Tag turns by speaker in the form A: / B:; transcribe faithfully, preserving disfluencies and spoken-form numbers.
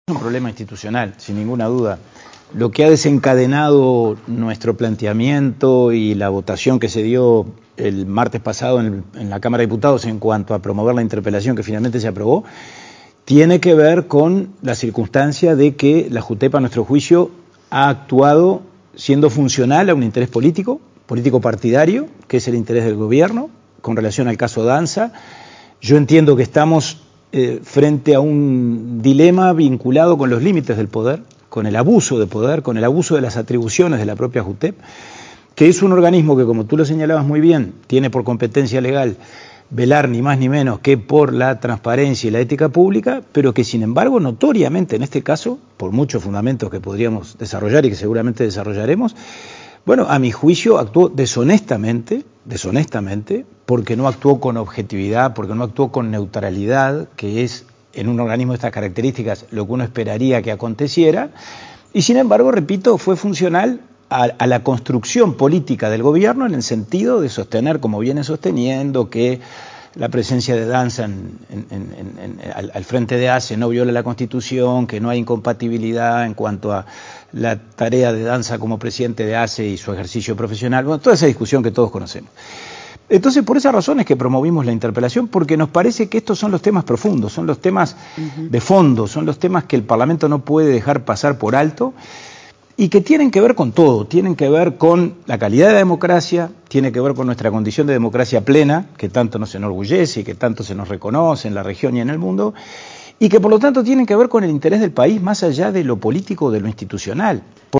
A: Es un problema institucional, sin ninguna duda. Lo que ha desencadenado nuestro planteamiento y la votación que se dio el martes pasado en, en la Cámara de Diputados en cuanto a promover la interpelación que finalmente se aprobó, tiene que ver con la circunstancia de que la JUTEP, a nuestro juicio, ha actuado siendo funcional a un interés político, político partidario, que es el interés del gobierno, con relación al caso Danza. Yo entiendo que estamos eh, frente a un dilema vinculado con los límites del poder, con el abuso de poder, con el abuso de las atribuciones de la propia JUTEP, que es un organismo que, como tú lo señalabas muy bien, tiene por competencia legal velar ni más ni menos que por la transparencia y la ética pública, pero que sin embargo notoriamente en este caso, por muchos fundamentos que podríamos desarrollar y que seguramente desarrollaremos, bueno, a mi juicio actuó deshonestamente, deshonestamente, porque no actuó con objetividad, porque no actuó con neutralidad, que es en un organismo de estas características lo que uno esperaría que aconteciera, y sin embargo, repito, fue funcional a, a la construcción política del gobierno en el sentido de sostener, como viene sosteniendo, que la presencia de Danza en, en, en, en, al, al frente de ACE no viola la Constitución, que no hay incompatibilidad en cuanto a la tarea de Danza como presidente de ACE y su ejercicio profesional, bueno, toda esa discusión que todos conocemos. Entonces, por esas razones que promovimos la interpelación, porque nos parece que estos son los temas profundos, son los temas uh-huh. de fondo, son los temas que el Parlamento no puede dejar pasar por alto y que tienen que ver con todo, tienen que ver con la calidad de la democracia, tiene que ver con nuestra condición de democracia plena, que tanto nos enorgullece y que tanto se nos reconoce en la región y en el mundo, y que por lo tanto tienen que ver con el interés del país más allá de lo político o de lo institucional.